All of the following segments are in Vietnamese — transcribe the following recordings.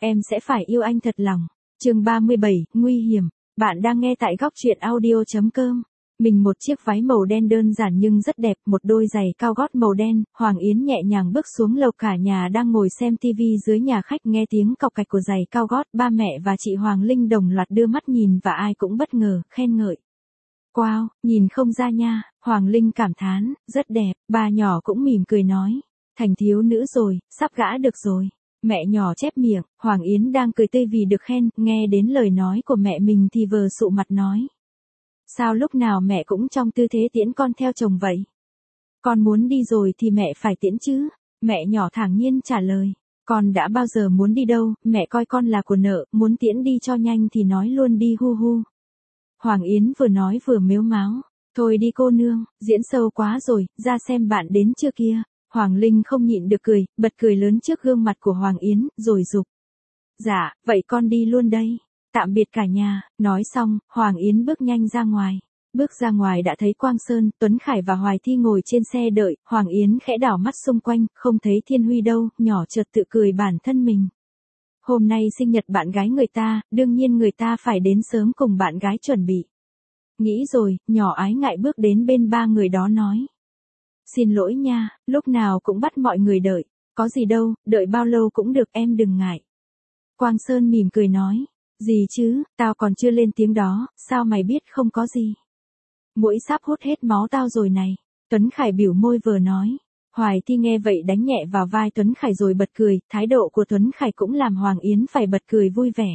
em sẽ phải yêu anh thật lòng. Chương 37, nguy hiểm. Bạn đang nghe tại góc truyện audio.com. Mình một chiếc váy màu đen đơn giản nhưng rất đẹp, một đôi giày cao gót màu đen, Hoàng Yến nhẹ nhàng bước xuống lầu, cả nhà đang ngồi xem tivi dưới nhà khách, nghe tiếng cộc cạch của giày cao gót, ba mẹ và chị Hoàng Linh đồng loạt đưa mắt nhìn và ai cũng bất ngờ, khen ngợi. Wow, nhìn không ra nha, Hoàng Linh cảm thán, rất đẹp, bà nhỏ cũng mỉm cười nói. Thành thiếu nữ rồi, sắp gả được rồi. Mẹ nhỏ chép miệng, Hoàng Yến đang cười tươi vì được khen, nghe đến lời nói của mẹ mình thì vờ sụ mặt nói. Sao lúc nào mẹ cũng trong tư thế tiễn con theo chồng vậy? Con muốn đi rồi thì mẹ phải tiễn chứ? Mẹ nhỏ thản nhiên trả lời. Con đã bao giờ muốn đi đâu, mẹ coi con là của nợ, muốn tiễn đi cho nhanh thì nói luôn đi hu hu. Hoàng Yến vừa nói vừa mếu máo. Thôi đi cô nương, diễn sâu quá rồi, ra xem bạn đến chưa kia. Hoàng Linh không nhịn được cười, bật cười lớn trước gương mặt của Hoàng Yến, rồi giục. Dạ, vậy con đi luôn đây. Tạm biệt cả nhà, nói xong, Hoàng Yến bước nhanh ra ngoài. Bước ra ngoài đã thấy Quang Sơn, Tuấn Khải và Hoài Thi ngồi trên xe đợi, Hoàng Yến khẽ đảo mắt xung quanh, không thấy Thiên Huy đâu, nhỏ chợt tự cười bản thân mình. Hôm nay sinh nhật bạn gái người ta, đương nhiên người ta phải đến sớm cùng bạn gái chuẩn bị. Nghĩ rồi, nhỏ ái ngại bước đến bên ba người đó nói. Xin lỗi nha, lúc nào cũng bắt mọi người đợi, có gì đâu, đợi bao lâu cũng được, em đừng ngại. Quang Sơn mỉm cười nói. Gì chứ, tao còn chưa lên tiếng đó, sao mày biết không có gì? Muỗi sắp hút hết máu tao rồi này. Tuấn Khải biểu môi vừa nói. Hoài Thi nghe vậy đánh nhẹ vào vai Tuấn Khải rồi bật cười, thái độ của Tuấn Khải cũng làm Hoàng Yến phải bật cười vui vẻ.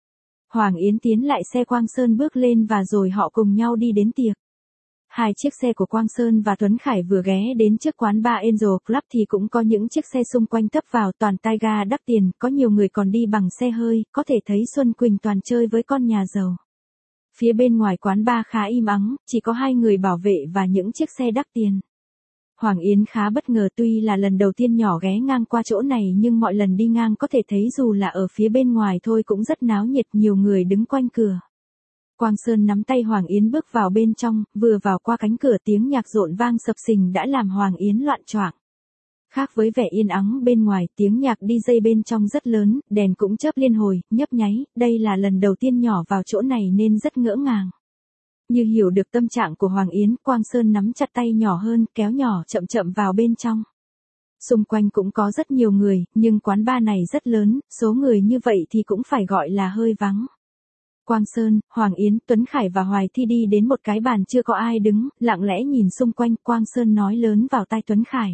Hoàng Yến tiến lại xe Quang Sơn bước lên và rồi họ cùng nhau đi đến tiệc. Hai chiếc xe của Quang Sơn và Tuấn Khải vừa ghé đến trước quán bar Angel Club thì cũng có những chiếc xe xung quanh tấp vào, toàn tay ga đắt tiền, có nhiều người còn đi bằng xe hơi, có thể thấy Xuân Quỳnh toàn chơi với con nhà giàu. Phía bên ngoài quán bar khá im ắng, chỉ có hai người bảo vệ và những chiếc xe đắt tiền. Hoàng Yến khá bất ngờ, tuy là lần đầu tiên nhỏ ghé ngang qua chỗ này nhưng mọi lần đi ngang có thể thấy dù là ở phía bên ngoài thôi cũng rất náo nhiệt, nhiều người đứng quanh cửa. Quang Sơn nắm tay Hoàng Yến bước vào bên trong, vừa vào qua cánh cửa tiếng nhạc rộn vang sập sình đã làm Hoàng Yến loạn choạng. Khác với vẻ yên ắng bên ngoài, tiếng nhạc DJ bên trong rất lớn, đèn cũng chớp liên hồi, nhấp nháy, đây là lần đầu tiên nhỏ vào chỗ này nên rất ngỡ ngàng. Như hiểu được tâm trạng của Hoàng Yến, Quang Sơn nắm chặt tay nhỏ hơn, kéo nhỏ chậm chậm vào bên trong. Xung quanh cũng có rất nhiều người, nhưng quán bar này rất lớn, số người như vậy thì cũng phải gọi là hơi vắng. Quang Sơn, Hoàng Yến, Tuấn Khải và Hoài Thi đi đến một cái bàn chưa có ai đứng, lặng lẽ nhìn xung quanh, Quang Sơn nói lớn vào tai Tuấn Khải.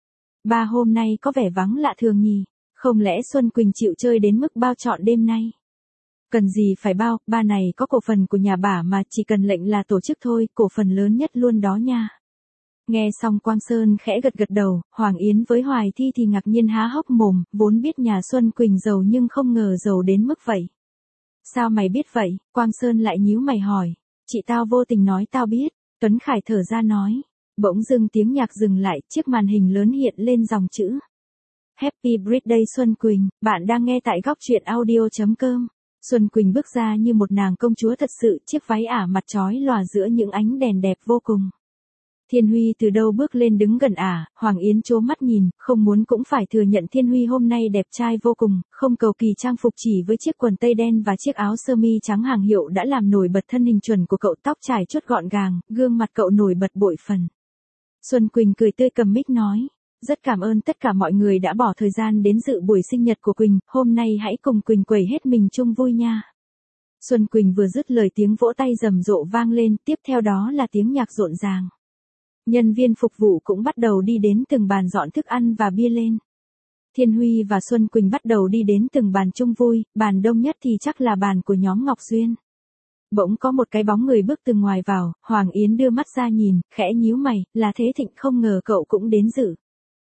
Ba hôm nay có vẻ vắng lạ thường nhỉ, không lẽ Xuân Quỳnh chịu chơi đến mức bao trọn đêm nay? Cần gì phải bao, ba này có cổ phần của nhà bả mà, chỉ cần lệnh là tổ chức thôi, cổ phần lớn nhất luôn đó nha. Nghe xong Quang Sơn khẽ gật gật đầu, Hoàng Yến với Hoài Thi thì ngạc nhiên há hốc mồm, vốn biết nhà Xuân Quỳnh giàu nhưng không ngờ giàu đến mức vậy. Sao mày biết vậy? Quang Sơn lại nhíu mày hỏi. Chị tao vô tình nói tao biết. Tuấn Khải thở ra nói. Bỗng dưng tiếng nhạc dừng lại, chiếc màn hình lớn hiện lên dòng chữ. Happy birthday Xuân Quỳnh, bạn đang nghe tại góc truyện audio.com. Xuân Quỳnh bước ra như một nàng công chúa thật sự, chiếc váy ả mặt chói lòa giữa những ánh đèn đẹp vô cùng. Thiên Huy từ đâu bước lên đứng gần ả, Hoàng Yến trố mắt nhìn, không muốn cũng phải thừa nhận Thiên Huy hôm nay đẹp trai vô cùng, không cầu kỳ trang phục, chỉ với chiếc quần tây đen và chiếc áo sơ mi trắng hàng hiệu đã làm nổi bật thân hình chuẩn của cậu, tóc trải chuốt gọn gàng, gương mặt cậu nổi bật bội phần. Xuân Quỳnh cười tươi cầm mic nói, rất cảm ơn tất cả mọi người đã bỏ thời gian đến dự buổi sinh nhật của Quỳnh, hôm nay hãy cùng Quỳnh quẩy hết mình chung vui nha. Xuân Quỳnh vừa dứt lời tiếng vỗ tay rầm rộ vang lên, tiếp theo đó là tiếng nhạc rộn ràng. Nhân viên phục vụ cũng bắt đầu đi đến từng bàn dọn thức ăn và bia lên. Thiên Huy và Xuân Quỳnh bắt đầu đi đến từng bàn chung vui, bàn đông nhất thì chắc là bàn của nhóm Ngọc Duyên. Bỗng có một cái bóng người bước từ ngoài vào, Hoàng Yến đưa mắt ra nhìn, khẽ nhíu mày, là Thế Thịnh, không ngờ cậu cũng đến dự.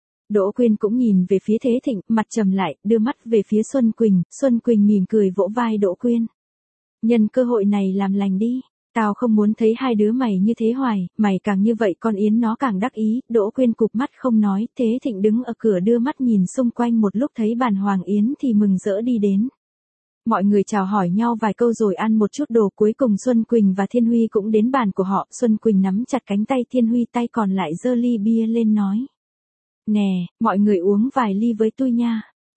Đỗ Quyên cũng nhìn về phía Thế Thịnh, mặt trầm lại, đưa mắt về phía Xuân Quỳnh mỉm cười vỗ vai Đỗ Quyên. Nhân cơ hội này làm lành đi. Tao không muốn thấy hai đứa mày như thế hoài, mày càng như vậy con Yến nó càng đắc ý. Đỗ Quyên cụp mắt không nói, Thế Thịnh đứng ở cửa đưa mắt nhìn xung quanh một lúc thấy bàn Hoàng Yến thì mừng rỡ đi đến. Mọi người chào hỏi nhau vài câu rồi ăn một chút đồ, cuối cùng Xuân Quỳnh và Thiên Huy cũng đến bàn của họ. Xuân Quỳnh nắm chặt cánh tay Thiên Huy, tay còn lại giơ ly bia lên nói. Nè, mọi người uống vài ly với tôi nha.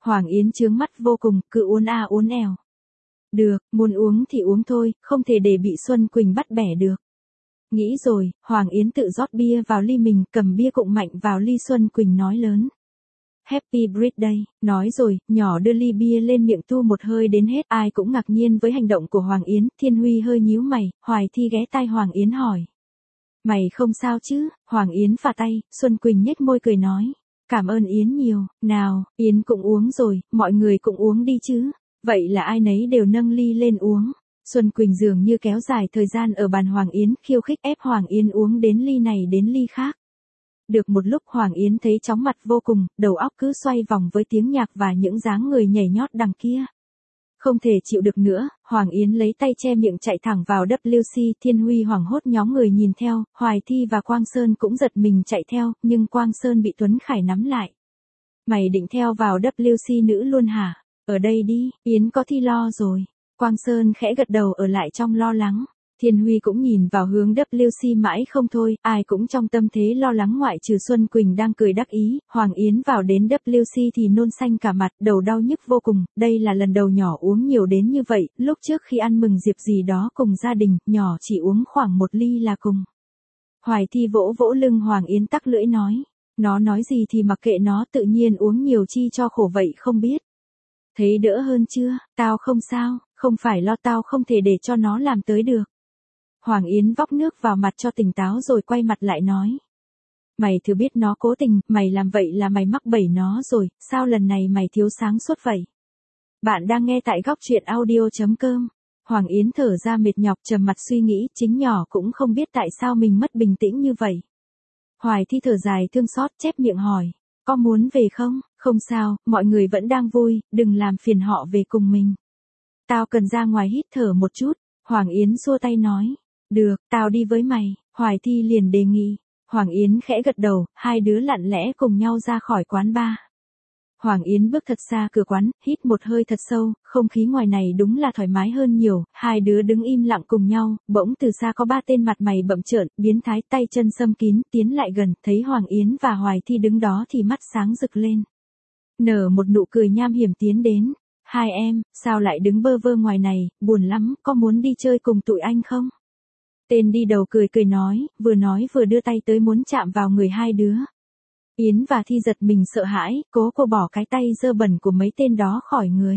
Hoàng Yến trướng mắt vô cùng, cứ uốn a uốn èo. Được, muốn uống thì uống thôi, không thể để bị Xuân Quỳnh bắt bẻ được. Nghĩ rồi, Hoàng Yến tự rót bia vào ly mình, cầm bia cụng mạnh vào ly. Xuân Quỳnh nói lớn. Happy birthday, nói rồi, nhỏ đưa ly bia lên miệng tu một hơi đến hết. Ai cũng ngạc nhiên với hành động của Hoàng Yến. Thiên Huy hơi nhíu mày, Hoài Thi ghé tai Hoàng Yến hỏi. Mày không sao chứ? Hoàng Yến phà tay, Xuân Quỳnh nhếch môi cười nói. Cảm ơn Yến nhiều, nào, Yến cũng uống rồi, mọi người cũng uống đi chứ. Vậy là ai nấy đều nâng ly lên uống. Xuân Quỳnh dường như kéo dài thời gian ở bàn Hoàng Yến, khiêu khích ép Hoàng Yến uống đến ly này đến ly khác. Được một lúc Hoàng Yến thấy chóng mặt vô cùng, đầu óc cứ xoay vòng với tiếng nhạc và những dáng người nhảy nhót đằng kia. Không thể chịu được nữa, Hoàng Yến lấy tay che miệng chạy thẳng vào WC. Thiên Huy hoảng hốt nhóm người nhìn theo, Hoài Thi và Quang Sơn cũng giật mình chạy theo, nhưng Quang Sơn bị Tuấn Khải nắm lại. Mày định theo vào WC nữ luôn hả? Ở đây đi, Yến có thi lo rồi. Quang Sơn khẽ gật đầu ở lại trong lo lắng. Thiên Huy cũng nhìn vào hướng WC mãi không thôi, ai cũng trong tâm thế lo lắng ngoại trừ Xuân Quỳnh đang cười đắc ý. Hoàng Yến vào đến WC thì nôn xanh cả mặt, đầu đau nhức vô cùng, đây là lần đầu nhỏ uống nhiều đến như vậy, lúc trước khi ăn mừng dịp gì đó cùng gia đình, nhỏ chỉ uống khoảng 1 ly là cùng. Hoài Thi vỗ vỗ lưng Hoàng Yến tắc lưỡi nói, nó nói gì thì mặc kệ nó, tự nhiên uống nhiều chi cho khổ vậy không biết. Thấy đỡ hơn chưa? Tao không sao, không phải lo, tao không thể để cho nó làm tới được. Hoàng Yến vóc nước vào mặt cho tỉnh táo rồi quay mặt lại nói. Mày thừa biết nó cố tình, mày làm vậy là mày mắc bẫy nó rồi, sao lần này mày thiếu sáng suốt vậy? Bạn đang nghe tại góc truyện audio.com. Hoàng Yến thở ra mệt nhọc trầm mặt suy nghĩ, chính nhỏ cũng không biết tại sao mình mất bình tĩnh như vậy. Hoài Thi thở dài thương xót chép miệng hỏi, có muốn về không? Không sao, mọi người vẫn đang vui, đừng làm phiền họ về cùng mình. Tao cần ra ngoài hít thở một chút, Hoàng Yến xua tay nói. Được, tao đi với mày, Hoài Thi liền đề nghị. Hoàng Yến khẽ gật đầu, hai đứa lặng lẽ cùng nhau ra khỏi quán bar. Hoàng Yến bước thật xa cửa quán, hít một hơi thật sâu, không khí ngoài này đúng là thoải mái hơn nhiều. Hai đứa đứng im lặng cùng nhau, bỗng từ xa có 3 tên mặt mày bậm trợn, biến thái tay chân xâm kín, tiến lại gần, thấy Hoàng Yến và Hoài Thi đứng đó thì mắt sáng rực lên. Nở một nụ cười nham hiểm tiến đến. Hai em, sao lại đứng bơ vơ ngoài này, buồn lắm, có muốn đi chơi cùng tụi anh không? Tên đi đầu cười cười nói vừa đưa tay tới muốn chạm vào người hai đứa. Yến và Thi giật mình sợ hãi, cố cô bỏ cái tay dơ bẩn của mấy tên đó khỏi người.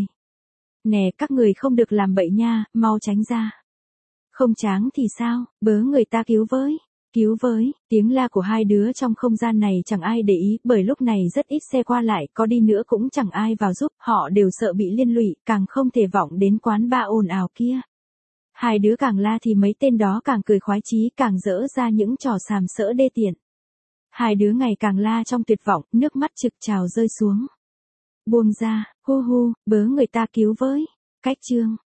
Nè, các người không được làm bậy nha, mau tránh ra. Không tráng thì sao, bớ người ta cứu với, tiếng la của hai đứa trong không gian này chẳng ai để ý, bởi lúc này rất ít xe qua lại, có đi nữa cũng chẳng ai vào giúp, họ đều sợ bị liên lụy, càng không thể vọng đến quán bar ồn ào kia. Hai đứa càng la thì mấy tên đó càng cười khoái chí, càng dỡ ra những trò sàm sỡ đê tiện. Hai đứa ngày càng la trong tuyệt vọng, nước mắt trực trào rơi xuống. Buông ra, hu hu, bớ người ta cứu với. Cách chương.